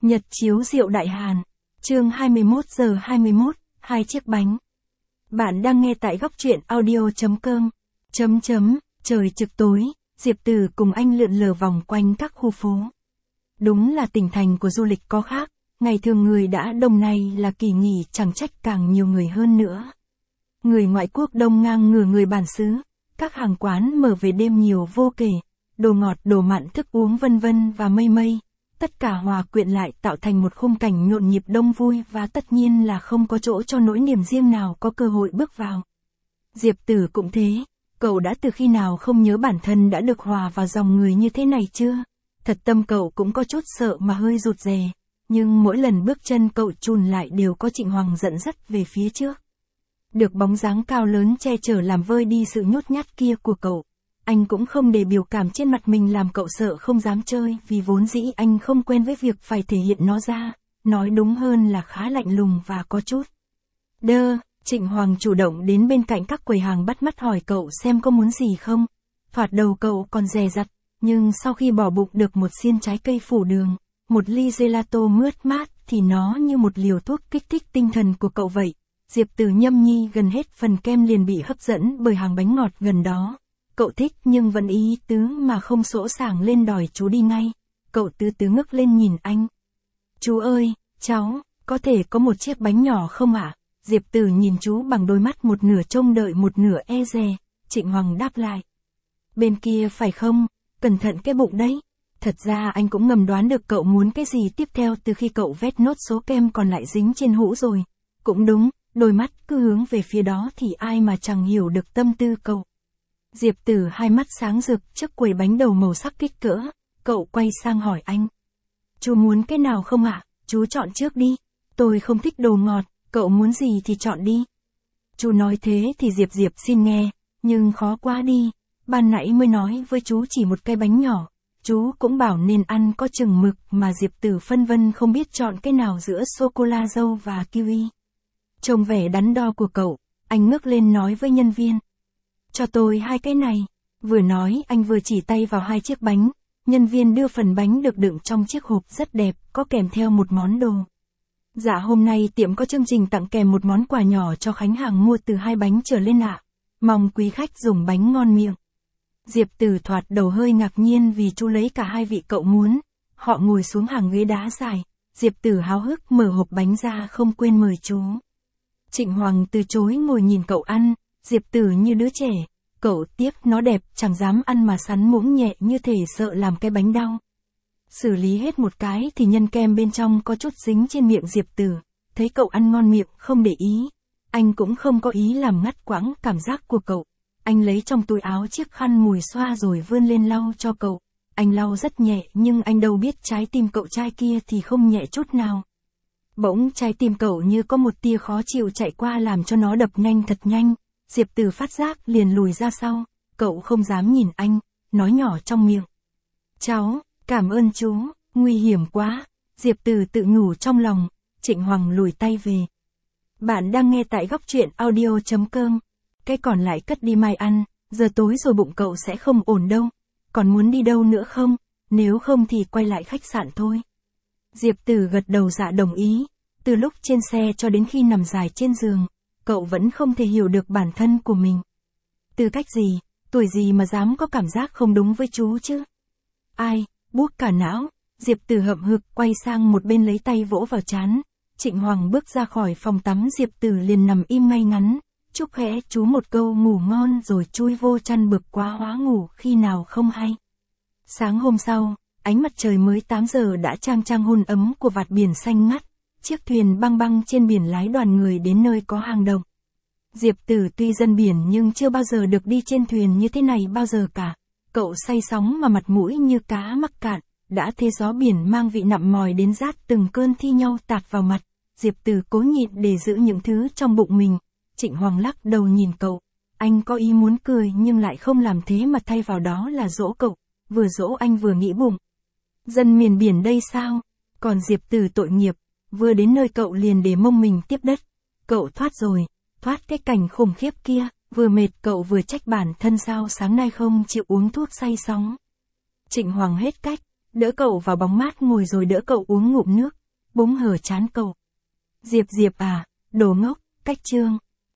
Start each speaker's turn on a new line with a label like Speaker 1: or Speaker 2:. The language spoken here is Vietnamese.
Speaker 1: Nhật chiếu rượu Đại Hàn. Chương 21 giờ 21, hai chiếc bánh. Bạn đang nghe tại góc truyện audio.com. Trời trực tối, Diệp Từ cùng anh lượn lờ vòng quanh các khu phố. Đúng là tỉnh thành của du lịch có khác, ngày thường người đã đông, này là kỳ nghỉ chẳng trách càng nhiều người hơn nữa. Người ngoại quốc đông ngang ngửa người bản xứ, các hàng quán mở về đêm nhiều vô kể, đồ ngọt đồ mặn thức uống vân vân và mây mây. Tất cả hòa quyện lại tạo thành một khung cảnh nhộn nhịp đông vui, và tất nhiên là không có chỗ cho nỗi niềm riêng nào có cơ hội bước vào. Diệp Tử cũng thế, cậu đã từ khi nào không nhớ bản thân đã được hòa vào dòng người như thế này chưa? Thật tâm cậu cũng có chút sợ mà hơi rụt rè, nhưng mỗi lần bước chân cậu chùn lại đều có Trịnh Hoàng dẫn dắt về phía trước. Được bóng dáng cao lớn che chở làm vơi đi sự nhút nhát kia của cậu. Anh cũng không để biểu cảm trên mặt mình làm cậu sợ không dám chơi, vì vốn dĩ anh không quen với việc phải thể hiện nó ra, nói đúng hơn là khá lạnh lùng và có chút Trịnh Hoàng chủ động đến bên cạnh các quầy hàng bắt mắt hỏi cậu xem có muốn gì không. Thoạt đầu cậu còn dè dặt, nhưng sau khi bỏ bụng được một xiên trái cây phủ đường, một ly gelato mướt mát, thì nó như một liều thuốc kích thích tinh thần của cậu vậy. Diệp Từ nhâm nhi gần hết phần kem liền bị hấp dẫn bởi hàng bánh ngọt gần đó. Cậu thích nhưng vẫn ý tứ mà không sỗ sàng lên đòi chú đi ngay. Cậu từ từ ngước lên nhìn anh. Chú ơi, cháu, có thể có một chiếc bánh nhỏ không ạ? Diệp Từ nhìn chú bằng đôi mắt một nửa trông đợi một nửa e dè. Trịnh Hoàng đáp lại. Bên kia phải không? Cẩn thận cái bụng đấy. Thật ra anh cũng ngầm đoán được cậu muốn cái gì tiếp theo từ khi cậu vét nốt số kem còn lại dính trên hũ rồi. Cũng đúng, đôi mắt cứ hướng về phía đó thì ai mà chẳng hiểu được tâm tư cậu. Diệp Tử hai mắt sáng rực trước quầy bánh đầu màu sắc kích cỡ, cậu quay sang hỏi anh. Chú muốn cái nào không ạ? Chú chọn trước đi. Tôi không thích đồ ngọt, cậu muốn gì thì chọn đi. Chú nói thế thì Diệp xin nghe, nhưng khó quá đi. Ban nãy mới nói với chú chỉ một cái bánh nhỏ, chú cũng bảo nên ăn có chừng mực, mà Diệp Tử phân vân không biết chọn cái nào giữa sô-cô-la dâu và kiwi. Trông vẻ đắn đo của cậu, anh ngước lên nói với nhân viên. Cho tôi hai cái này. Vừa nói anh vừa chỉ tay vào hai chiếc bánh. Nhân viên đưa phần bánh được đựng trong chiếc hộp rất đẹp, có kèm theo một món đồ. Dạ hôm nay tiệm có chương trình tặng kèm một món quà nhỏ cho khách hàng mua từ 2 bánh trở lên ạ. Mong quý khách dùng bánh ngon miệng. Diệp Từ thoạt đầu hơi ngạc nhiên vì chú lấy cả hai vị cậu muốn. Họ ngồi xuống hàng ghế đá dài. Diệp Từ háo hức mở hộp bánh ra không quên mời chú. Trịnh Hoàng từ chối ngồi nhìn cậu ăn. Diệp Tử như đứa trẻ, cậu tiếc nó đẹp, chẳng dám ăn mà sắn muỗng nhẹ như thể sợ làm cái bánh đau. Xử lý hết một cái thì nhân kem bên trong có chút dính trên miệng Diệp Tử, thấy cậu ăn ngon miệng không để ý. Anh cũng không có ý làm ngắt quãng cảm giác của cậu. Anh lấy trong túi áo chiếc khăn mùi xoa rồi vươn lên lau cho cậu. Anh lau rất nhẹ nhưng anh đâu biết trái tim cậu trai kia thì không nhẹ chút nào. Bỗng trái tim cậu như có một tia khó chịu chạy qua làm cho nó đập nhanh thật nhanh. Diệp Từ phát giác liền lùi ra sau, cậu không dám nhìn anh, nói nhỏ trong miệng. Cháu, cảm ơn chú, nguy hiểm quá. Diệp Từ tự nhủ trong lòng. Trịnh Hoàng lùi tay về. Bạn đang nghe tại góc truyện audio.com. Cái còn lại cất đi mai ăn, giờ tối rồi bụng cậu sẽ không ổn đâu. Còn muốn đi đâu nữa không? Nếu không thì quay lại khách sạn thôi. Diệp Từ gật đầu dạ đồng ý. Từ lúc trên xe cho đến khi nằm dài trên giường, cậu vẫn không thể hiểu được bản thân của mình. Tư cách gì, tuổi gì mà dám có cảm giác không đúng với chú chứ? Ai, buốt cả não. Diệp Từ hậm hực quay sang một bên lấy tay vỗ vào trán. Trịnh Hoàng bước ra khỏi phòng tắm, Diệp Từ liền nằm im ngay ngắn, chúc khẽ chú một câu ngủ ngon rồi chui vô chăn bực quá hóa ngủ khi nào không hay. Sáng hôm sau, ánh mặt trời mới 8 giờ đã trang hôn ấm của vạt biển xanh ngắt. Chiếc thuyền băng băng trên biển lái đoàn người đến nơi có hang động. Diệp Tử tuy dân biển nhưng chưa bao giờ được đi trên thuyền như thế này bao giờ cả. Cậu say sóng mà mặt mũi như cá mắc cạn, đã thế gió biển mang vị nặm mòi đến rát từng cơn thi nhau tạt vào mặt. Diệp Tử cố nhịn để giữ những thứ trong bụng mình. Trịnh Hoàng lắc đầu nhìn cậu. Anh có ý muốn cười nhưng lại không làm thế mà thay vào đó là dỗ cậu. Vừa dỗ anh vừa nghĩ bụng. Dân miền biển đây sao? Còn Diệp Tử tội nghiệp. Vừa đến nơi cậu liền để mông mình tiếp đất. Cậu thoát rồi, thoát cái cảnh khủng khiếp kia, vừa mệt cậu vừa trách bản thân sao sáng nay không chịu uống thuốc say sóng. Trịnh Hoàng hết cách, đỡ cậu vào bóng mát ngồi rồi đỡ cậu uống ngụm nước. búng hở chán cậu. Diệp Diệp à, đồ ngốc, cách chương.